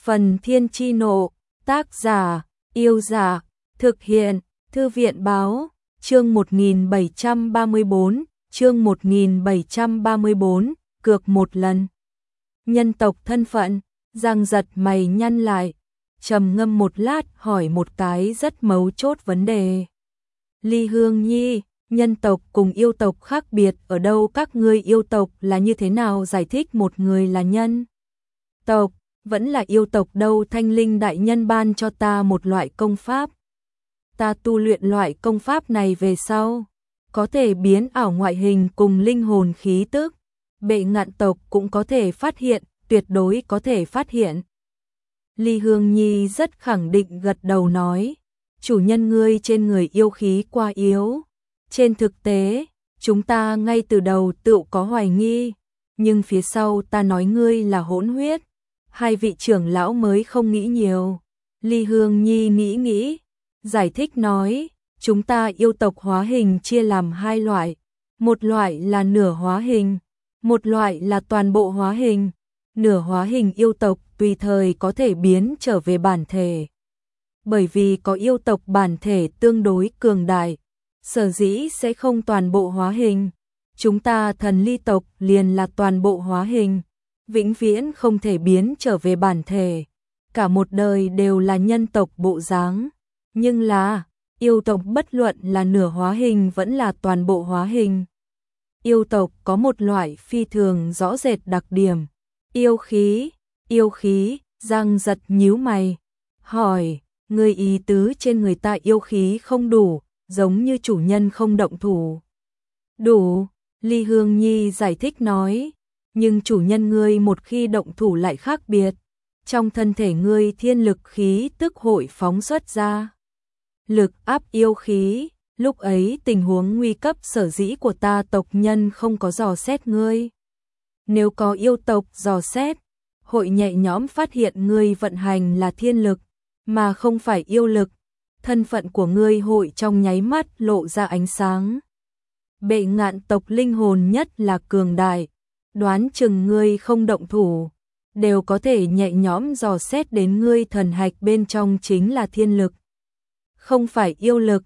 Phần Thiên Chi Nộ, tác giả, Yêu Giả, thực hiện, Thư viện Báo, chương 1734, chương 1734, cược một lần. Nhân tộc thân phận, Giang Giật mày nhăn lại, trầm ngâm một lát hỏi một cái rất mấu chốt vấn đề. Ly Hương Nhi, nhân tộc cùng yêu tộc khác biệt ở đâu, các ngươi yêu tộc là như thế nào giải thích một người là nhân tộc, vẫn là yêu tộc đâu? Thanh Linh đại nhân ban cho ta một loại công pháp. Ta tu luyện loại công pháp này về sau, có thể biến ảo ngoại hình cùng linh hồn khí tức. Bệ Ngạn tộc cũng có thể phát hiện, tuyệt đối có thể phát hiện. Ly Hương Nhi rất khẳng định gật đầu nói, chủ nhân ngươi trên người yêu khí quá yếu. Trên thực tế, chúng ta ngay từ đầu tự có hoài nghi, nhưng phía sau ta nói ngươi là hỗn huyết. Hai vị trưởng lão mới không nghĩ nhiều. Ly Hương Nhi nghĩ, giải thích nói, chúng ta yêu tộc hóa hình chia làm hai loại. Một loại là nửa hóa hình, một loại là toàn bộ hóa hình. Nửa hóa hình yêu tộc tùy thời có thể biến trở về bản thể. Bởi vì có yêu tộc bản thể tương đối cường đại, sở dĩ sẽ không toàn bộ hóa hình. Chúng ta Thần Ly tộc liền là toàn bộ hóa hình, vĩnh viễn không thể biến trở về bản thể, cả một đời đều là nhân tộc bộ dáng. Nhưng là, yêu tộc bất luận là nửa hóa hình vẫn là toàn bộ hóa hình. Yêu tộc có một loại phi thường rõ rệt đặc điểm, yêu khí, Giang Giật nhíu mày, hỏi, người ý tứ trên người ta yêu khí không đủ, giống như chủ nhân không động thủ. Đủ, Ly Hương Nhi giải thích nói, nhưng chủ nhân ngươi một khi động thủ lại khác biệt, trong thân thể ngươi thiên lực khí tức hội phóng xuất ra. Lực áp yêu khí, lúc ấy tình huống nguy cấp sở dĩ của ta tộc nhân không có dò xét ngươi. Nếu có yêu tộc dò xét, hội nhẹ nhõm phát hiện ngươi vận hành là thiên lực, mà không phải yêu lực. Thân phận của ngươi hội trong nháy mắt lộ ra ánh sáng. Bệ Ngạn tộc linh hồn nhất là cường đại, đoán chừng ngươi không động thủ, đều có thể nhẹ nhõm dò xét đến ngươi thần hạch bên trong chính là thiên lực, không phải yêu lực.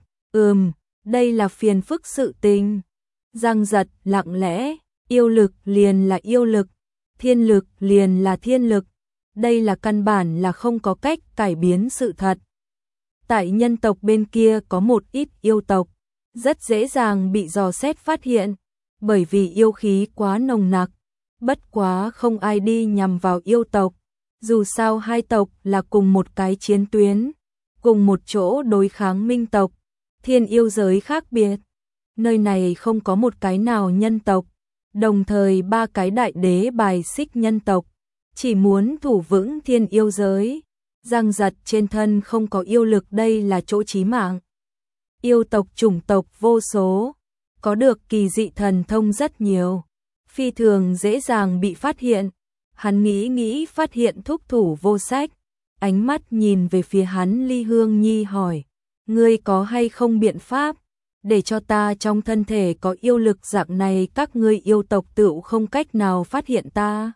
Đây là phiền phức sự tình. Giang Giật lặng lẽ, yêu lực liền là yêu lực, thiên lực liền là thiên lực, đây là căn bản là không có cách cải biến sự thật. Tại nhân tộc bên kia có một ít yêu tộc, rất dễ dàng bị dò xét phát hiện, bởi vì yêu khí quá nồng nặc. Bất quá không ai đi nhằm vào yêu tộc, dù sao hai tộc là cùng một cái chiến tuyến, cùng một chỗ đối kháng minh tộc. Thiên yêu giới khác biệt, nơi này không có một cái nào nhân tộc, đồng thời ba cái đại đế bài xích nhân tộc, chỉ muốn thủ vững thiên yêu giới. Giang Giật trên thân không có yêu lực, đây là chỗ chí mạng. Yêu tộc chủng tộc vô số, có được kỳ dị thần thông rất nhiều, phi thường dễ dàng bị phát hiện. Hắn nghĩ phát hiện thúc thủ vô sách, ánh mắt nhìn về phía hắn. Ly Hương Nhi hỏi, ngươi có hay không biện pháp để cho ta trong thân thể có yêu lực dạng này các ngươi yêu tộc tự không cách nào phát hiện ta?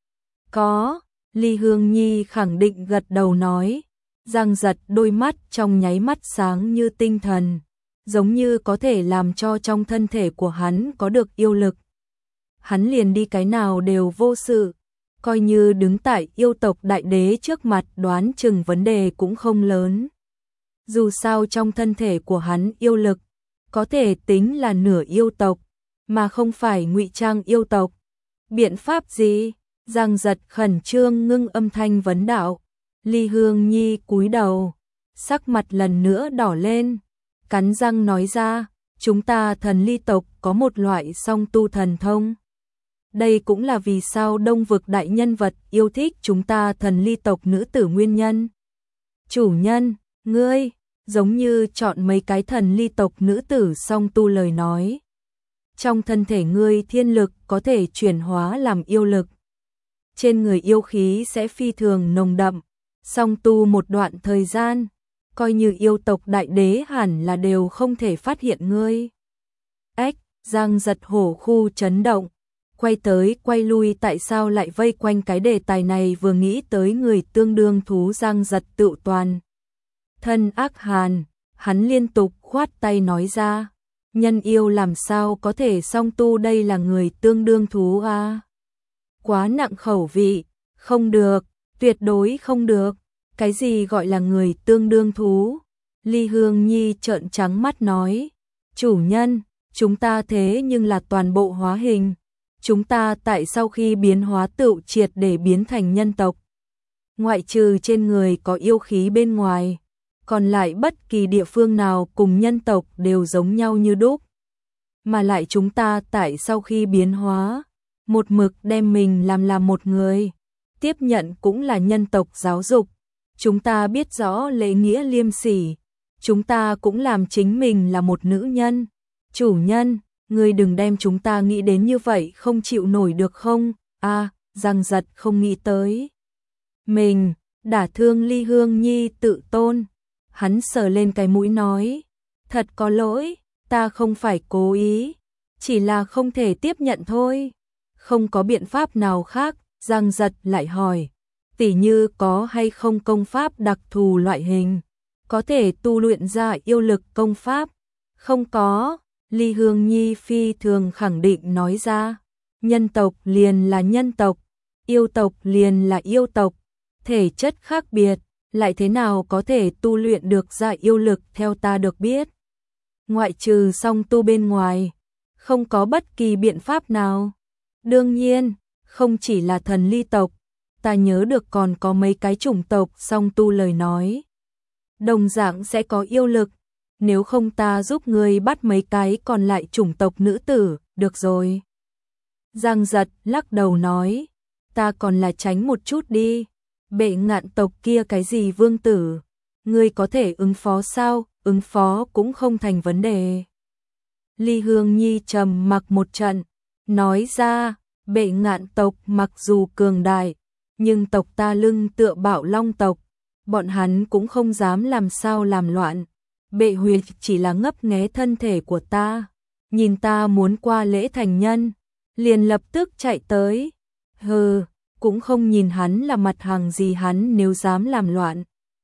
Có, Ly Hương Nhi khẳng định gật đầu nói. Giang Giật đôi mắt trong nháy mắt sáng như tinh thần, giống như có thể làm cho trong thân thể của hắn có được yêu lực. Hắn liền đi cái nào đều vô sự, coi như đứng tại yêu tộc đại đế trước mặt đoán chừng vấn đề cũng không lớn. Dù sao trong thân thể của hắn yêu lực có thể tính là nửa yêu tộc, mà không phải ngụy trang yêu tộc. Biện pháp gì? Giang Giật khẩn trương ngưng âm thanh vấn đạo. Ly Hương Nhi cúi đầu, sắc mặt lần nữa đỏ lên, cắn răng nói ra, chúng ta Thần Ly tộc có một loại song tu thần thông. Đây cũng là vì sao Đông vực đại nhân vật yêu thích chúng ta Thần Ly tộc nữ tử nguyên nhân. Chủ nhân, ngươi giống như chọn mấy cái Thần Ly tộc nữ tử song tu lời nói. Trong thân thể ngươi thiên lực có thể chuyển hóa làm yêu lực. Trên người yêu khí sẽ phi thường nồng đậm, song tu một đoạn thời gian, coi như yêu tộc đại đế hẳn là đều không thể phát hiện ngươi. Giang Giật hổ khu chấn động, quay tới quay lui tại sao lại vây quanh cái đề tài này, vừa nghĩ tới người tương đương thú Giang Giật tự toàn thân ác hàn, hắn liên tục khoát tay nói ra, nhân yêu làm sao có thể song tu, đây là người tương đương thú à? Quá nặng khẩu vị, không được, tuyệt đối không được. Cái gì gọi là người tương đương thú? Ly Hương Nhi trợn trắng mắt nói, chủ nhân, chúng ta thế nhưng là toàn bộ hóa hình. Chúng ta tại sau khi biến hóa tựu triệt để biến thành nhân tộc. Ngoại trừ trên người có yêu khí bên ngoài, còn lại bất kỳ địa phương nào cùng nhân tộc đều giống nhau như đúc. Mà lại chúng ta tại sau khi biến hóa, một mực đem mình làm một người, tiếp nhận cũng là nhân tộc giáo dục. Chúng ta biết rõ lễ nghĩa liêm sỉ, chúng ta cũng làm chính mình là một nữ nhân. Chủ nhân, ngươi đừng đem chúng ta nghĩ đến như vậy, không chịu nổi được không? Giang Giật không nghĩ tới mình đả thương Ly Hương Nhi tự tôn. Hắn sờ lên cái mũi nói, thật có lỗi, ta không phải cố ý, chỉ là không thể tiếp nhận thôi. Không có biện pháp nào khác. Giang Giật lại hỏi, tỉ như có hay không công pháp đặc thù loại hình, có thể tu luyện ra yêu lực công pháp? Không có. Ly Hương Nhi phi thường khẳng định nói ra, nhân tộc liền là nhân tộc, yêu tộc liền là yêu tộc, thể chất khác biệt, lại thế nào có thể tu luyện được ra yêu lực? Theo ta được biết, ngoại trừ song tu bên ngoài, không có bất kỳ biện pháp nào. Đương nhiên, không chỉ là thần ly tộc, ta nhớ được còn có mấy cái chủng tộc song tu lời nói, đồng dạng sẽ có yêu lực. Nếu không ta giúp ngươi bắt mấy cái còn lại chủng tộc nữ tử, được rồi. Giang Giật lắc đầu nói, ta còn là tránh một chút đi. Bệ Ngạn tộc kia cái gì vương tử, ngươi có thể ứng phó sao? Ứng phó cũng không thành vấn đề. Ly Hương Nhi trầm mặc một trận, nói ra, Bệ Ngạn tộc mặc dù cường đại, nhưng tộc ta lưng tựa Bạo Long tộc, bọn hắn cũng không dám làm sao làm loạn. Bệ huyệt chỉ là ngấp nghé thân thể của ta, nhìn ta muốn qua lễ thành nhân, liền lập tức chạy tới. Hừ, cũng không nhìn hắn là mặt hàng gì, hắn nếu dám làm loạn,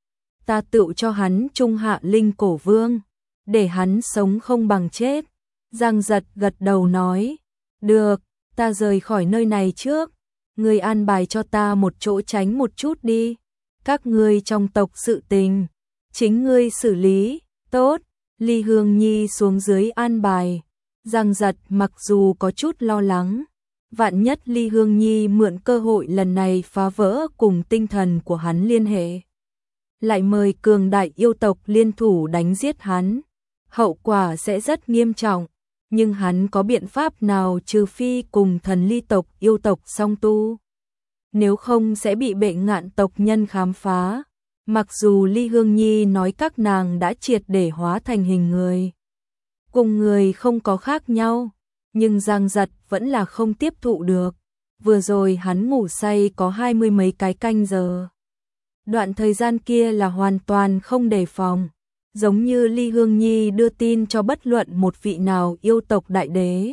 ta tựu cho hắn trung hạ linh cổ vương, để hắn sống không bằng chết. Giang Giật gật đầu nói, được, ta rời khỏi nơi này trước, ngươi an bài cho ta một chỗ tránh một chút đi. Các ngươi trong tộc sự tình, chính ngươi xử lý. Tốt. Ly Hương Nhi xuống dưới an bài. Giang Giật mặc dù có chút lo lắng, vạn nhất Ly Hương Nhi mượn cơ hội lần này phá vỡ cùng tinh thần của hắn liên hệ, lại mời cường đại yêu tộc liên thủ đánh giết hắn, hậu quả sẽ rất nghiêm trọng. Nhưng hắn có biện pháp nào trừ phi cùng thần ly tộc yêu tộc song tu, nếu không sẽ bị Bệ Ngạn tộc nhân khám phá. Mặc dù Ly Hương Nhi nói các nàng đã triệt để hóa thành hình người, cùng người không có khác nhau, nhưng Giang Giật vẫn là không tiếp thụ được. Vừa rồi hắn ngủ say có 20 mấy cái canh giờ. Đoạn thời gian kia là hoàn toàn không đề phòng, giống như Ly Hương Nhi đưa tin cho bất luận một vị nào yêu tộc đại đế.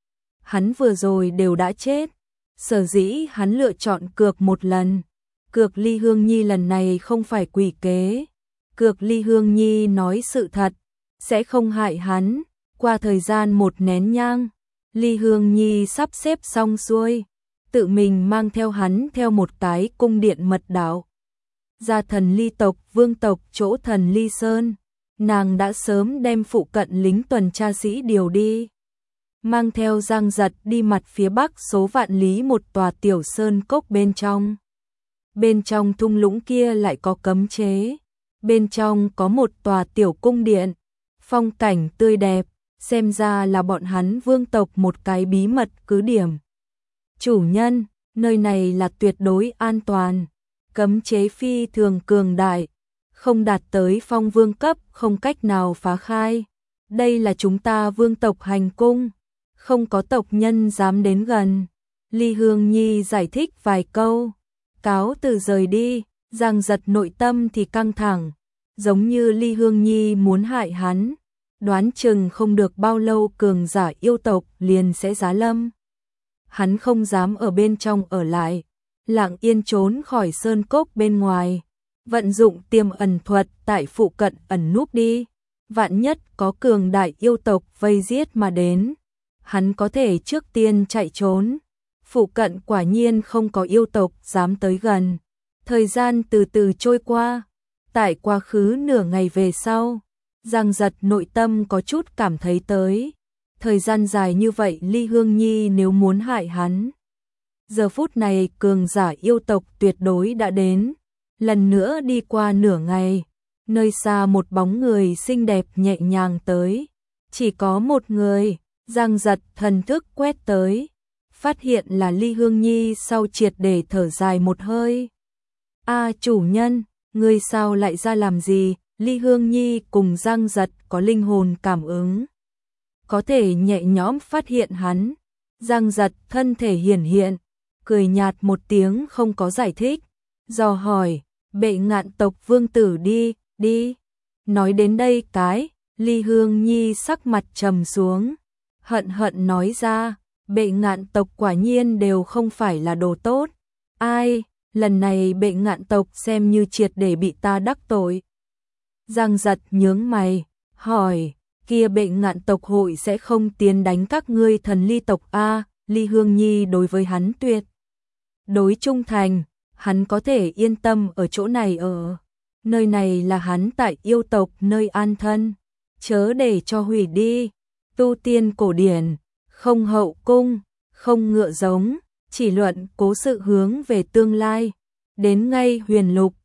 Hắn vừa rồi đều đã chết, sở dĩ hắn lựa chọn cược một lần. Cược Ly Hương Nhi lần này không phải quỷ kế, cược Ly Hương Nhi nói sự thật, sẽ không hại hắn. Qua thời gian một nén nhang, Ly Hương Nhi sắp xếp xong xuôi, tự mình mang theo hắn theo một cái cung điện mật đạo, ra thần ly tộc vương tộc chỗ thần ly sơn. Nàng đã sớm đem phụ cận lính tuần tra sĩ điều đi, mang theo Giang Giật đi mặt phía bắc số vạn lý một tòa tiểu sơn cốc bên trong. Bên trong thung lũng kia lại có cấm chế, bên trong có một tòa tiểu cung điện, phong cảnh tươi đẹp, xem ra là bọn hắn vương tộc một cái bí mật cứ điểm. Chủ nhân, nơi này là tuyệt đối an toàn, cấm chế phi thường cường đại, không đạt tới phong vương cấp không cách nào phá khai. Đây là chúng ta vương tộc hành cung, không có tộc nhân dám đến gần. Ly Hương Nhi giải thích vài câu, cáo từ rời đi. Giang Giật nội tâm thì căng thẳng, giống như Ly Hương Nhi muốn hại hắn, đoán chừng không được bao lâu cường giả yêu tộc liền sẽ giáng lâm. hắn không dám ở bên trong ở lại, lặng yên trốn khỏi sơn cốc bên ngoài, vận dụng tiềm ẩn thuật tại phụ cận ẩn núp đi, vạn nhất có cường đại yêu tộc vây giết mà đến, hắn có thể trước tiên chạy trốn. Phụ cận quả nhiên không có yêu tộc dám tới gần. Thời gian từ từ trôi qua, tại quá khứ nửa ngày về sau, Giang Giật nội tâm có chút cảm thấy tới. Thời gian dài như vậy Ly Hương Nhi nếu muốn hại hắn. Giờ phút này cường giả yêu tộc tuyệt đối đã đến. Lần nữa đi qua nửa ngày, nơi xa một bóng người xinh đẹp nhẹ nhàng tới. Chỉ có một người, Giang Giật thần thức quét tới. Phát hiện là Ly Hương Nhi sau triệt để thở dài một hơi. A chủ nhân, ngươi sao lại ra làm gì? Ly Hương Nhi cùng Giang Giật có linh hồn cảm ứng, có thể nhẹ nhõm phát hiện hắn. Giang Giật thân thể hiển hiện, cười nhạt một tiếng không có giải thích, dò hỏi, Bệ Ngạn tộc vương tử đi. Nói đến đây Ly Hương Nhi sắc mặt trầm xuống, hận nói ra, Bệ Ngạn tộc quả nhiên đều không phải là đồ tốt. Ai, lần này Bệ Ngạn tộc xem như triệt để bị ta đắc tội. Giang Giật nhướng mày, hỏi, kia Bệ Ngạn tộc hội sẽ không tiến đánh các ngươi thần ly tộc a? Ly Hương Nhi đối với hắn tuyệt đối trung thành, hắn có thể yên tâm ở chỗ này ở. Nơi này là hắn tại yêu tộc nơi an thân, chớ để cho hủy đi. Tu tiên cổ điển, không hậu cung, không ngựa giống, chỉ luận cố sự hướng về tương lai. Đến ngay huyền lục,